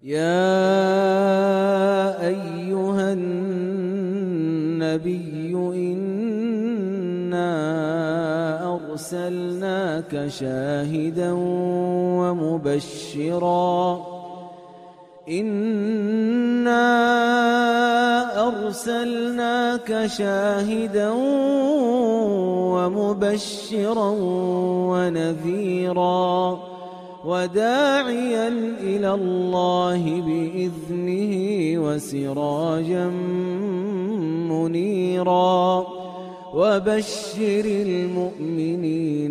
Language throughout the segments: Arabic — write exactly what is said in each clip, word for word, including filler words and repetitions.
يا أيها النبي إنا أرسلناك شاهدا ومبشرا إنا أرسلناك شاهدا ومبشرا ونذيرا وداعيا إلى الله بإذنه وسراجا منيرا وبشر المؤمنين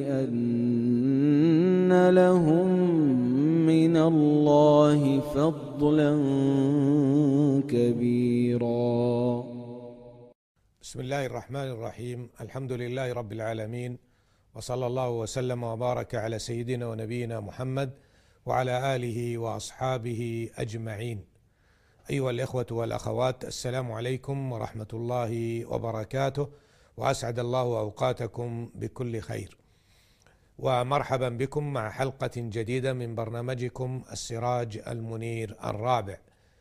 بأن لهم من الله فضلا كبيرا. بسم الله الرحمن الرحيم. الحمد لله رب العالمين، وصلى الله وسلم وبارك على سيدنا ونبينا محمد وعلى آله وأصحابه أجمعين. أيها الإخوة والأخوات، السلام عليكم ورحمة الله وبركاته، وأسعد الله أوقاتكم بكل خير، ومرحبا بكم مع حلقة جديدة من برنامجكم السراج المنير الرابع.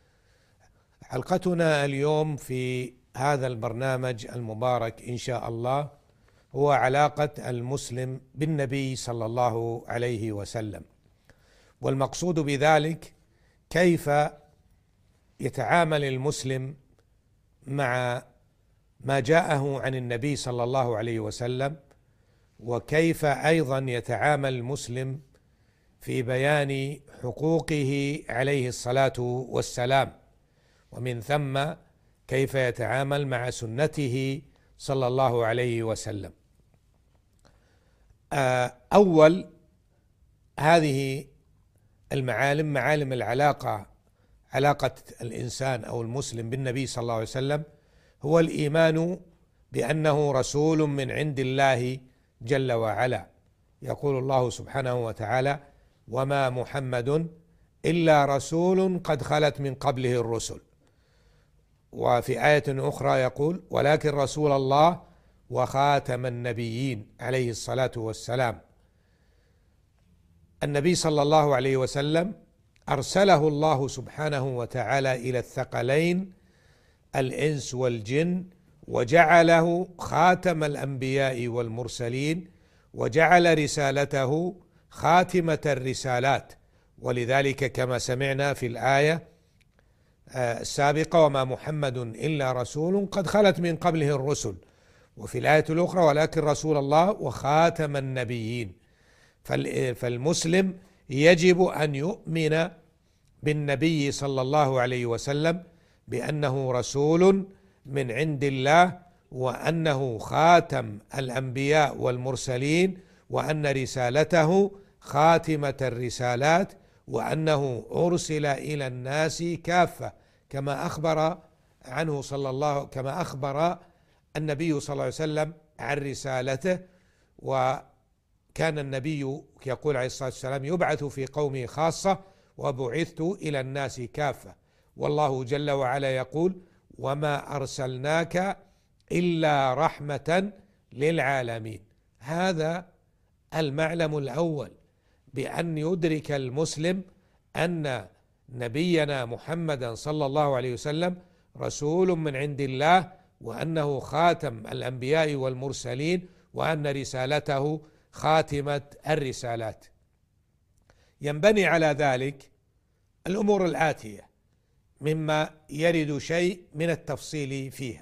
حلقتنا اليوم في هذا البرنامج المبارك إن شاء الله هو علاقة المسلم بالنبي صلى الله عليه وسلم، والمقصود بذلك كيف يتعامل المسلم مع ما جاءه عن النبي صلى الله عليه وسلم، وكيف أيضا يتعامل المسلم في بيان حقوقه عليه الصلاة والسلام، ومن ثم كيف يتعامل مع سنته صلى الله عليه وسلم. أول هذه المعالم، معالم العلاقة، علاقة الإنسان أو المسلم بالنبي صلى الله عليه وسلم، هو الإيمان بأنه رسول من عند الله جل وعلا. يقول الله سبحانه وتعالى: وما محمد إلا رسول قد خلت من قبله الرسل. وفي آية أخرى يقول: ولكن رسول الله وخاتم النبيين عليه الصلاة والسلام. النبي صلى الله عليه وسلم أرسله الله سبحانه وتعالى إلى الثقلين الإنس والجن، وجعله خاتم الأنبياء والمرسلين، وجعل رسالته خاتمة الرسالات. ولذلك كما سمعنا في الآية السابقة: وما محمد إلا رسول قد خلت من قبله الرسل. وفي الآية الأخرى: ولكن رسول الله وخاتم النبيين. فالمسلم يجب أن يؤمن بالنبي صلى الله عليه وسلم بأنه رسول من عند الله، وأنه خاتم الأنبياء والمرسلين، وأن رسالته خاتمة الرسالات، وأنه أرسل إلى الناس كافة، كما أخبر عنه صلى الله كما أخبر النبي صلى الله عليه وسلم عن رسالته. وكان النبي يقول عليه الصلاة والسلام: يبعث في قومه خاصة وبعثت إلى الناس كافة. والله جل وعلا يقول: وما أرسلناك إلا رحمة للعالمين. هذا المعلم الأول، بأن يدرك المسلم أن نبينا محمدا صلى الله عليه وسلم رسول من عند الله، وأنه خاتم الأنبياء والمرسلين، وأن رسالته خاتمة الرسالات. ينبني على ذلك الأمور الآتية مما يرد شيء من التفصيل فيها.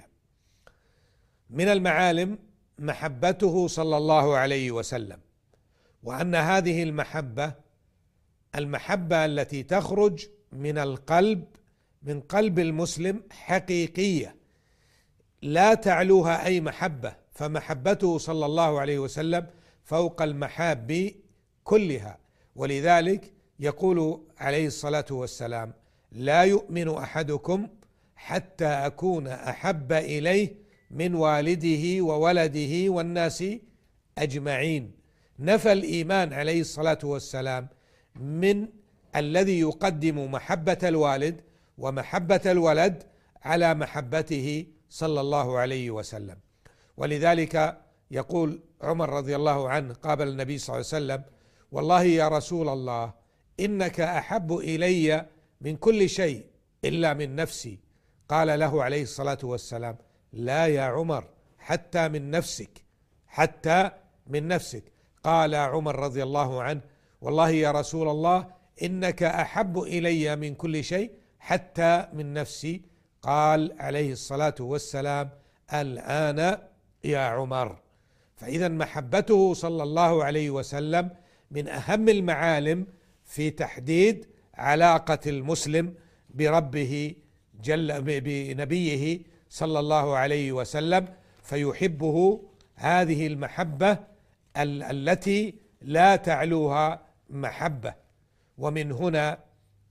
من المعالم محبته صلى الله عليه وسلم، وأن هذه المحبة المحبة التي تخرج من القلب، من قلب المسلم، حقيقية لا تعلوها أي محبة، فمحبته صلى الله عليه وسلم فوق المحاب كلها. ولذلك يقول عليه الصلاة والسلام: لا يؤمن أحدكم حتى أكون أحب إليه من والده وولده والناس أجمعين. نفى الإيمان عليه الصلاة والسلام من الذي يقدم محبة الوالد ومحبة الولد على محبته صلى الله عليه وسلم. ولذلك يقول عمر رضي الله عنه قابل النبي صلى الله عليه وسلم: والله يا رسول الله إنك أحب إلي من كل شيء إلا من نفسي. قال له عليه الصلاة والسلام: لا يا عمر، حتى من نفسك، حتى من نفسك. قال عمر رضي الله عنه: والله يا رسول الله إنك أحب إلي من كل شيء حتى من نفسي. قال عليه الصلاة والسلام: الآن يا عمر. فإذا محبته صلى الله عليه وسلم من أهم المعالم في تحديد علاقة المسلم بربه جل بنبيه صلى الله عليه وسلم، فيحبه هذه المحبة التي لا تعلوها محبة. ومن هنا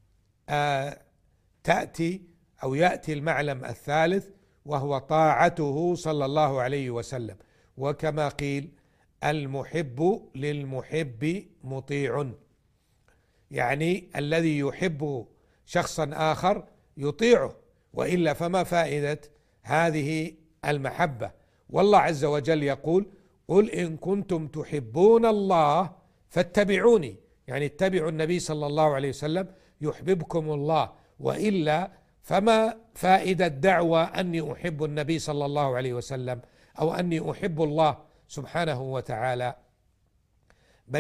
آه تأتي أو يأتي المعلم الثالث، وهو طاعته صلى الله عليه وسلم. وكما قيل: المحب للمحب مطيع، يعني الذي يحب شخصا آخر يطيعه، وإلا فما فائدة هذه المحبة؟ والله عز وجل يقول: قل إن كنتم تحبون الله فاتبعوني، يعني اتبعوا النبي صلى الله عليه وسلم يحببكم الله، وإلا فما فائدة دعوى أني أحب النبي صلى الله عليه وسلم أو أني أحب الله سبحانه وتعالى؟ بل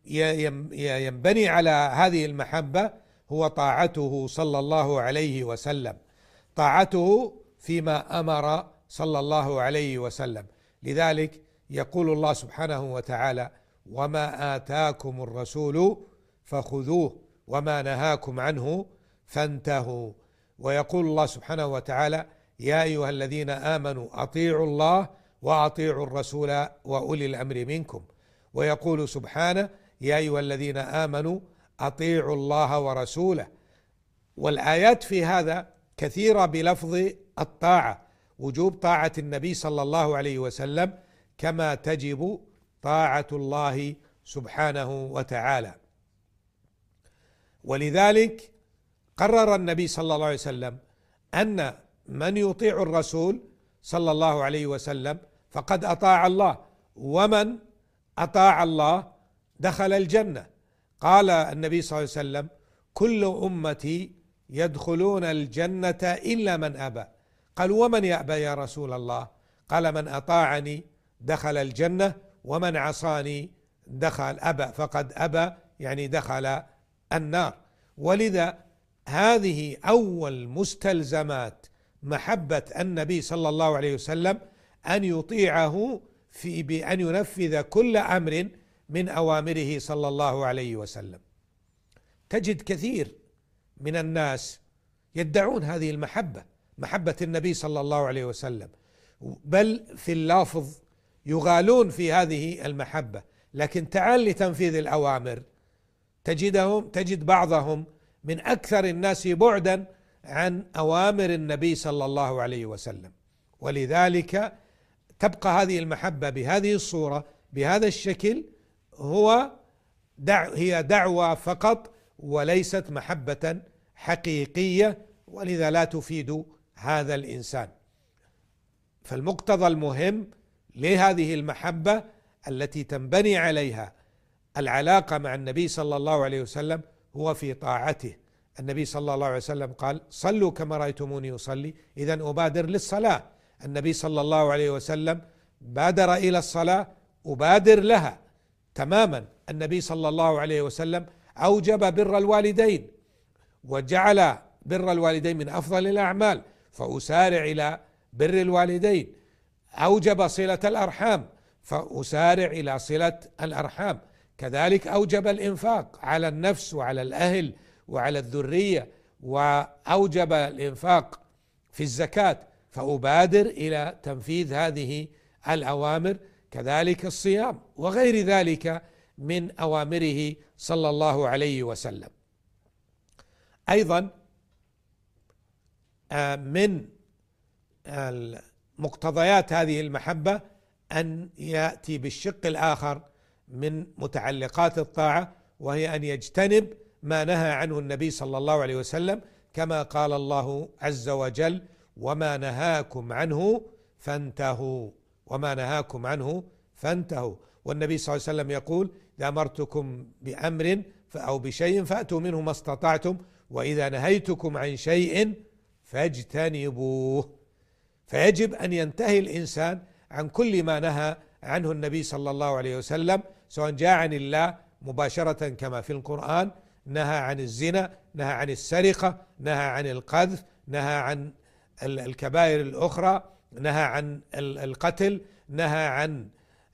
ينبني على هذه المحبة هو طاعته صلى الله عليه وسلم، طاعته فيما أمر صلى الله عليه وسلم. لذلك يقول الله سبحانه وتعالى: وما آتاكم الرسول فخذوه وما نهاكم عنه فانتهوا. ويقول الله سبحانه وتعالى: يا أيها الذين آمنوا أطيعوا الله وأطيعوا الرسول وأولي الأمر منكم. ويقول سبحانه: يا أيها الذين آمنوا أطيعوا الله ورسوله. والآيات في هذا كثيرة بلفظ الطاعة، وجوب طاعة النبي صلى الله عليه وسلم كما تجب طاعة الله سبحانه وتعالى. ولذلك قرر النبي صلى الله عليه وسلم أن من يطيع الرسول صلى الله عليه وسلم فقد أطاع الله، ومن أطاع الله دخل الجنة. قال النبي صلى الله عليه وسلم: كل أمتي يدخلون الجنة إلا من أبى. قالوا: ومن يأبى يا رسول الله؟ قال: من أطاعني دخل الجنة، ومن عصاني دخل أبى فقد أبى، يعني دخل النار. ولذا هذه أول مستلزمات محبة النبي صلى الله عليه وسلم، أن يطيعه في بأن ينفذ كل أمر من أوامره صلى الله عليه وسلم. تجد كثير من الناس يدعون هذه المحبة، محبة النبي صلى الله عليه وسلم، بل في اللفظ يغالون في هذه المحبة، لكن تعال لتنفيذ الأوامر تجدهم تجد بعضهم من أكثر الناس بعدا عن أوامر النبي صلى الله عليه وسلم. ولذلك تبقى هذه المحبة بهذه الصورة بهذا الشكل، هو دع هي دعوة فقط وليست محبة حقيقية، ولذا لا تفيد هذا الإنسان. فالمقتضى المهم لهذه المحبة التي تنبني عليها العلاقة مع النبي صلى الله عليه وسلم هو في طاعته. النبي صلى الله عليه وسلم قال: صلوا كما رأيتموني أصلي، إذن أبادر للصلاة. النبي صلى الله عليه وسلم بادر إلى الصلاة، أبادر لها تماما. النبي صلى الله عليه وسلم أوجب بر الوالدين، وجعل بر الوالدين من أفضل الأعمال، فأسارع إلى بر الوالدين. أوجب صلة الأرحام، فأسارع إلى صلة الأرحام. كذلك أوجب الإنفاق على النفس وعلى الأهل وعلى الذرية، وأوجب الإنفاق في الزكاة، فأبادر إلى تنفيذ هذه الأوامر. كذلك الصيام وغير ذلك من أوامره صلى الله عليه وسلم. أيضا من مقتضيات هذه المحبة أن يأتي بالشق الآخر من متعلقات الطاعة، وهي أن يجتنب ما نهى عنه النبي صلى الله عليه وسلم، كما قال الله عز وجل: وما نهاكم عنه فانتهوا، وما نهاكم عنه فانتهوا. والنبي صلى الله عليه وسلم يقول: إذا أمرتكم بأمر أو بشيء فأتوا منه ما استطعتم، وإذا نهيتكم عن شيء فاجتنبوه. فيجب أن ينتهي الإنسان عن كل ما نهى عنه النبي صلى الله عليه وسلم، سواء جاء عن الله مباشرة كما في القرآن، نهى عن الزنا، نهى عن السرقة، نهى عن القذف، نهى عن الكبائر الأخرى، نهى عن القتل، نهى عن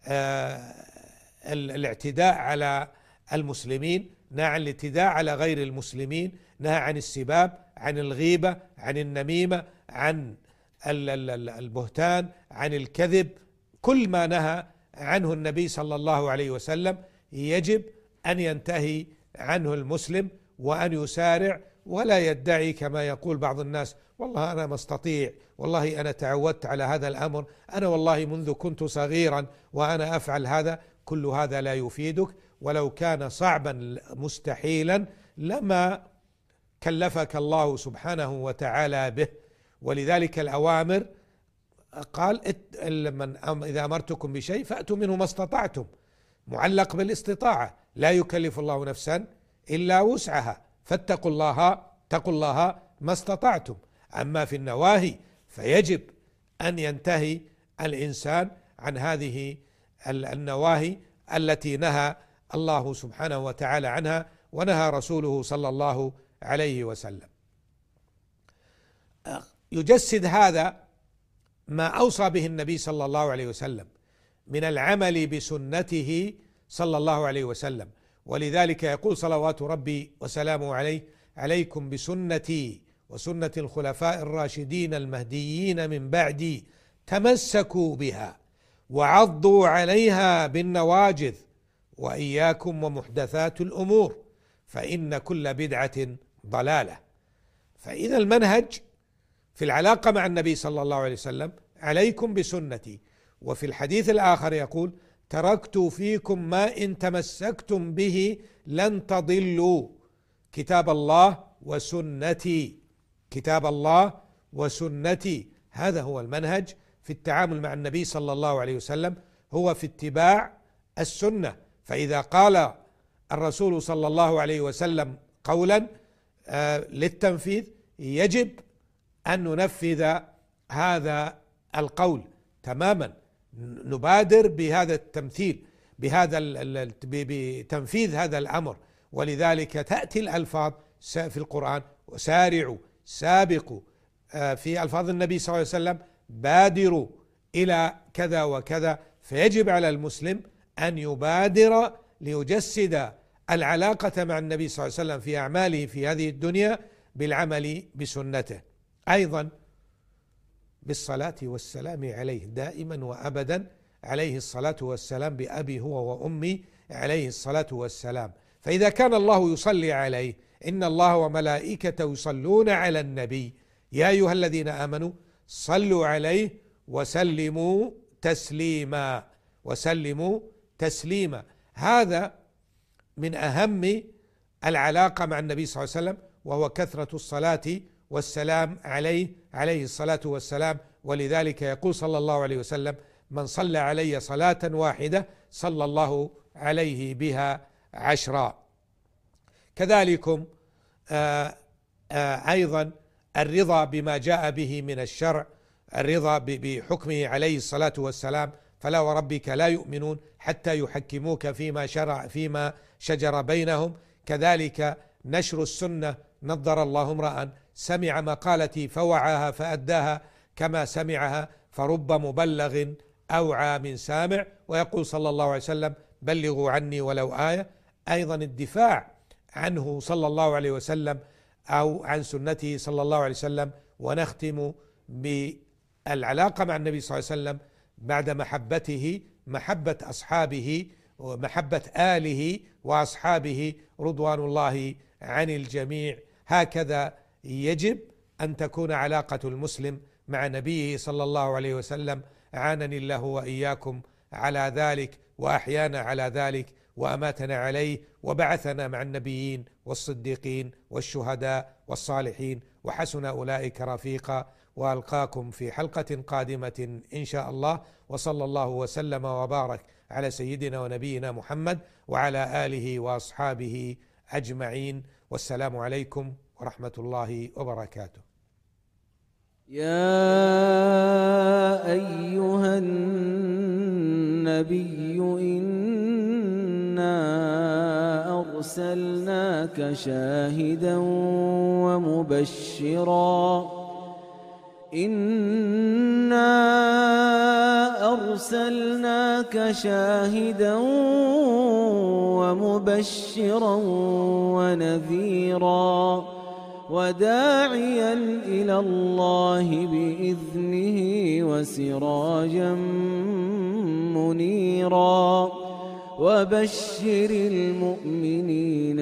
الاعتداء على المسلمين، نهى عن الاعتداء على غير المسلمين، نهى عن السباب، عن الغيبة، عن النميمة، عن البهتان، عن الكذب. كل ما نهى عنه النبي صلى الله عليه وسلم يجب أن ينتهي عنه المسلم وأن يسارع، ولا يدعي كما يقول بعض الناس: والله أنا ما استطيع، والله أنا تعودت على هذا الأمر، أنا والله منذ كنت صغيرا وأنا أفعل هذا. كل هذا لا يفيدك، ولو كان صعبا مستحيلا لما كلفك الله سبحانه وتعالى به. ولذلك الأوامر قال: إذا أمرتكم بشيء فأتوا منه ما استطعتم، معلق بالاستطاعة، لا يكلف الله نفسا إلا وسعها، فاتقوا الله اتقوا الله ما استطعتم. أما في النواهي فيجب أن ينتهي الإنسان عن هذه النواهي التي نهى الله سبحانه وتعالى عنها ونهى رسوله صلى الله عليه وسلم. يجسد هذا ما أوصى به النبي صلى الله عليه وسلم من العمل بسنته صلى الله عليه وسلم. ولذلك يقول صلوات ربي وسلامه عليه: عليكم بسنتي وسنة الخلفاء الراشدين المهديين من بعدي، تمسكوا بها وعضوا عليها بالنواجذ، وإياكم ومحدثات الأمور فإن كل بدعة ضلالة. فإذا المنهج في العلاقة مع النبي صلى الله عليه وسلم: عليكم بسنتي. وفي الحديث الآخر يقول: تركت فيكم ما إن تمسكتم به لن تضلوا، كتاب الله وسنتي، كتاب الله وسنتي. هذا هو المنهج في التعامل مع النبي صلى الله عليه وسلم، هو في اتباع السنة. فإذا قال الرسول صلى الله عليه وسلم قولا آه للتنفيذ، يجب أن ننفذ هذا القول تماما، نبادر بهذا التمثيل، بهذا بتنفيذ هذا الأمر. ولذلك تأتي الألفاظ في القرآن: وسارعوا، سابقوا. في ألفاظ النبي صلى الله عليه وسلم: بادروا إلى كذا وكذا. فيجب على المسلم أن يبادر ليجسد العلاقة مع النبي صلى الله عليه وسلم في أعماله في هذه الدنيا بالعمل بسنته. أيضا بالصلاة والسلام عليه دائما وأبدا، عليه الصلاة والسلام، بأبي هو وأمي عليه الصلاة والسلام. فإذا كان الله يصلي عليه: إن الله وملائكته يصلون على النبي يا أيها الذين آمنوا صلوا عليه وسلموا تسليما، وسلموا تسليما. هذا من أهم العلاقة مع النبي صلى الله عليه وسلم، وهو كثرة الصلاة والسلام عليه عليه الصلاة والسلام. ولذلك يقول صلى الله عليه وسلم: من صلى علي صلاة واحدة صلى الله عليه بها عشرا. كذلكم آآ آآ أيضا الرضا بما جاء به من الشرع، الرضا بحكمه عليه الصلاة والسلام: فلا وربك لا يؤمنون حتى يحكموك فيما شرع فيما شجر بينهم. كذلك نشر السنة: نضر الله امرأ سمع مقالتي فوعاها فأداها كما سمعها، فرب مبلغ أوعى من سامع. ويقول صلى الله عليه وسلم: بلغوا عني ولو آية. أيضا الدفاع عنه صلى الله عليه وسلم أو عن سنته صلى الله عليه وسلم. ونختم بالعلاقة مع النبي صلى الله عليه وسلم بعد محبته: محبة أصحابه ومحبة آله وأصحابه رضوان الله عن الجميع. هكذا يجب أن تكون علاقة المسلم مع نبيه صلى الله عليه وسلم. أعانني الله وإياكم على ذلك، وأحيانا على ذلك، وأماتنا عليه، وبعثنا مع النبيين والصديقين والشهداء والصالحين، وحسن أولئك رفيقا. وألقاكم في حلقة قادمة إن شاء الله، وصلى الله وسلم وبارك على سيدنا ونبينا محمد وعلى آله وأصحابه أجمعين. والسلام عليكم ورحمة الله وبركاته. يا أيها النبي إنا أرسلناك شاهدا ومبشرا إنا أرسلناك شاهدا ومبشرا ونذيرا وداعيا إلى الله بإذنه وسراجا منيرا وبشر المؤمنين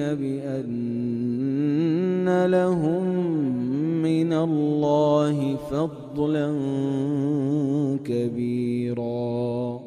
بأن لهم من الله فضلا كبيرا.